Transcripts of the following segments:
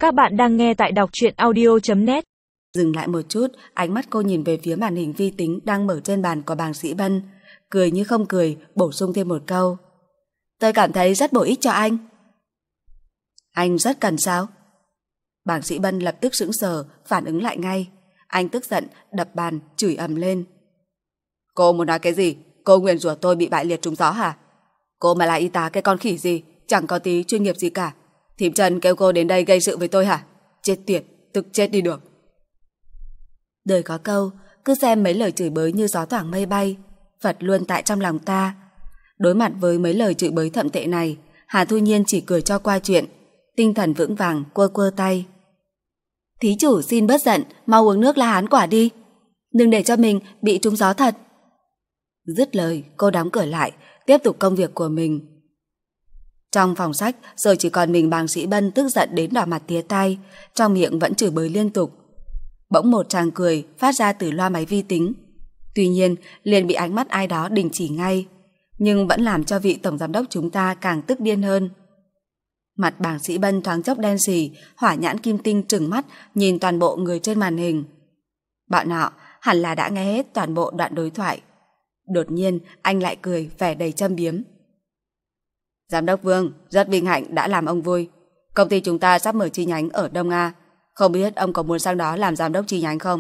Các bạn đang nghe tại đọc truyện audio.net. Dừng lại một chút, ánh mắt cô nhìn về phía màn hình vi tính đang mở trên bàn của bàng sĩ Bân, cười như không cười, bổ sung thêm một câu. Tôi cảm thấy rất bổ ích cho anh. Anh rất cần sao? Bàng sĩ Bân lập tức sững sờ, phản ứng lại ngay. Anh tức giận, đập bàn, chửi ầm lên. Cô muốn nói cái gì? Cô nguyền rủa tôi bị bại liệt trúng gió hả? Cô mà là y tá cái con khỉ gì, chẳng có tí chuyên nghiệp gì cả. Thím Trần kêu cô đến đây gây sự với tôi hả? Chết tiệt, tức chết đi được. Đời có câu, cứ xem mấy lời chửi bới như gió thoảng mây bay, Phật luôn tại trong lòng ta. Đối mặt với mấy lời chửi bới thậm tệ này, Hà Thu Nhiên chỉ cười cho qua chuyện, tinh thần vững vàng quơ quơ tay. Thí chủ xin bớt giận, mau uống nước La Hán quả đi. Đừng để cho mình bị trúng gió thật. Dứt lời, cô đóng cửa lại, tiếp tục công việc của mình. Trong phòng sách, giờ chỉ còn mình bàng sĩ Bân tức giận đến đỏ mặt tía tai, trong miệng vẫn chửi bới liên tục. Bỗng một tràng cười phát ra từ loa máy vi tính. Tuy nhiên, liền bị ánh mắt ai đó đình chỉ ngay, nhưng vẫn làm cho vị tổng giám đốc chúng ta càng tức điên hơn. Mặt bàng sĩ Bân thoáng chốc đen sì, hỏa nhãn kim tinh trừng mắt nhìn toàn bộ người trên màn hình. Bọn họ hẳn là đã nghe hết toàn bộ đoạn đối thoại. Đột nhiên, anh lại cười vẻ đầy châm biếm. Giám đốc Vương, rất vinh hạnh đã làm ông vui. Công ty chúng ta sắp mở chi nhánh ở Đông A. Không biết ông có muốn sang đó làm giám đốc chi nhánh không?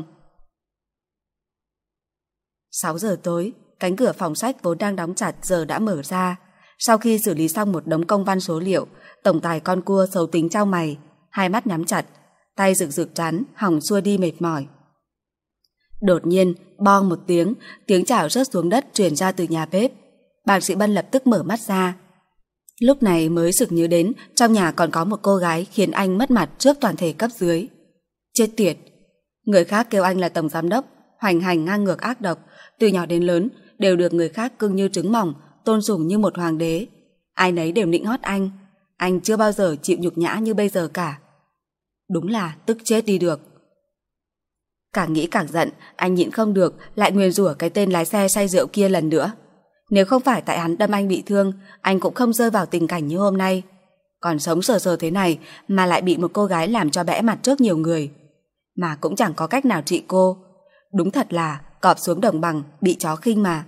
6 giờ tối, cánh cửa phòng sách vốn đang đóng chặt giờ đã mở ra. Sau khi xử lý xong một đống công văn số liệu, tổng tài con cua xấu tính trao mày, hai mắt nhắm chặt, tay rực rực trán, hỏng xua đi mệt mỏi. Đột nhiên, bong một tiếng chảo rớt xuống đất truyền ra từ nhà bếp. Bàng sĩ Bân lập tức mở mắt ra. Lúc này mới sực nhớ đến trong nhà còn có một cô gái khiến anh mất mặt trước toàn thể cấp dưới. Chết tiệt! Người khác kêu anh là tổng giám đốc, hoành hành ngang ngược ác độc, từ nhỏ đến lớn đều được người khác cưng như trứng mỏng, tôn sùng như một hoàng đế. Ai nấy đều nịnh hót anh chưa bao giờ chịu nhục nhã như bây giờ cả. Đúng là tức chết đi được. Càng nghĩ càng giận, anh nhịn không được lại nguyền rủa cái tên lái xe say rượu kia lần nữa. Nếu không phải tại hắn đâm anh bị thương, anh cũng không rơi vào tình cảnh như hôm nay. Còn sống sờ sờ thế này mà lại bị một cô gái làm cho bẽ mặt trước nhiều người. Mà cũng chẳng có cách nào trị cô. Đúng thật là cọp xuống đồng bằng, bị chó khinh mà.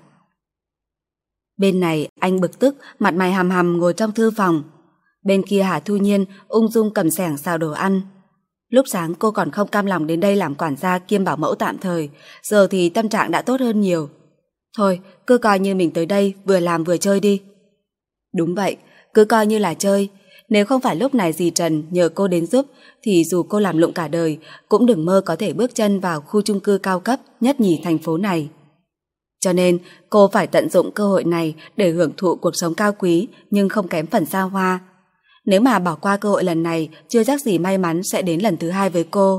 Bên này anh bực tức, mặt mày hầm hầm ngồi trong thư phòng. Bên kia Hà Thu Nhiên ung dung cầm xẻng xào đồ ăn. Lúc sáng cô còn không cam lòng đến đây làm quản gia kiêm bảo mẫu tạm thời, giờ thì tâm trạng đã tốt hơn nhiều. Thôi, cứ coi như mình tới đây vừa làm vừa chơi đi. Đúng vậy, cứ coi như là chơi. Nếu không phải lúc này dì Trần nhờ cô đến giúp, thì dù cô làm lụng cả đời, cũng đừng mơ có thể bước chân vào khu chung cư cao cấp nhất nhì thành phố này. Cho nên, cô phải tận dụng cơ hội này để hưởng thụ cuộc sống cao quý nhưng không kém phần xa hoa. Nếu mà bỏ qua cơ hội lần này, chưa chắc gì may mắn sẽ đến lần thứ hai với cô.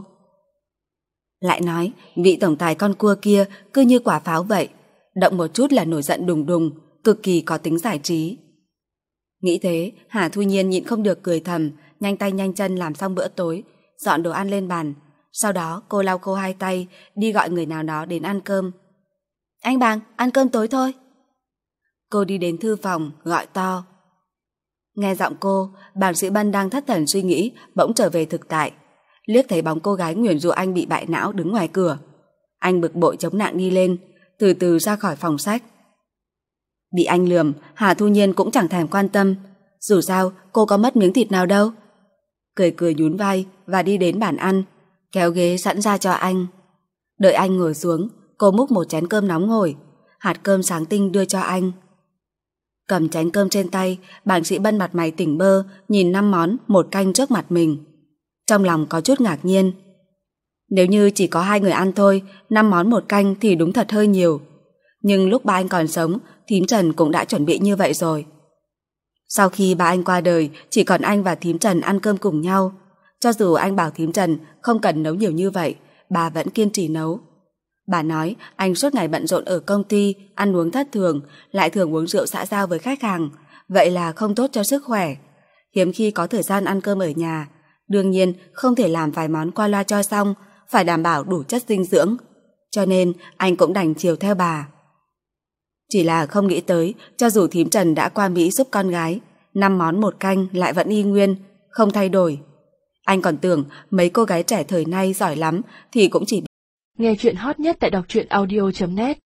Lại nói, vị tổng tài con cua kia cứ như quả pháo vậy, động một chút là nổi giận đùng đùng, cực kỳ có tính giải trí. Nghĩ thế, Hà Thu Nhiên nhịn không được cười thầm, nhanh tay nhanh chân làm xong bữa tối, dọn đồ ăn lên bàn. Sau đó cô lau khô hai tay, đi gọi người nào đó đến ăn cơm. Anh Bàng, ăn cơm tối thôi. Cô đi đến thư phòng, gọi to. Nghe giọng cô, bàng sĩ Bân đang thất thần suy nghĩ, bỗng trở về thực tại. Liếc thấy bóng cô gái nguyền rủa anh bị bại não đứng ngoài cửa. Anh bực bội chống nạng đi lên, từ từ ra khỏi phòng sách. Bị anh lườm, Hà Thu Nhiên cũng chẳng thèm quan tâm. Dù sao, cô có mất miếng thịt nào đâu. Cười cười nhún vai và đi đến bàn ăn, kéo ghế sẵn ra cho anh. Đợi anh ngồi xuống, cô múc một chén cơm nóng hổi, hạt cơm sáng tinh đưa cho anh. Cầm chén cơm trên tay, bàng sĩ Bân mặt mày tỉnh bơ, nhìn 5 món, 1 canh trước mặt mình. Trong lòng có chút ngạc nhiên. Nếu như chỉ có 2 người ăn thôi, 5 món 1 canh thì đúng thật hơi nhiều. Nhưng lúc ba anh còn sống, thím Trần cũng đã chuẩn bị như vậy rồi. Sau khi ba anh qua đời, chỉ còn anh và thím Trần ăn cơm cùng nhau. Cho dù anh bảo thím Trần không cần nấu nhiều như vậy, bà vẫn kiên trì nấu. Bà nói anh suốt ngày bận rộn ở công ty, ăn uống thất thường, lại thường uống rượu xã giao với khách hàng, vậy là không tốt cho sức khỏe. Hiếm khi có thời gian ăn cơm ở nhà, đương nhiên không thể làm vài món qua loa cho xong, phải đảm bảo đủ chất dinh dưỡng. Cho nên anh cũng đành chiều theo bà. Chỉ là không nghĩ tới, cho dù thím Trần đã qua Mỹ giúp con gái, 5 món 1 canh lại vẫn y nguyên, không thay đổi. Anh còn tưởng mấy cô gái trẻ thời nay giỏi lắm thì cũng chỉ nghe chuyện hot nhất tại đọc truyện audio.net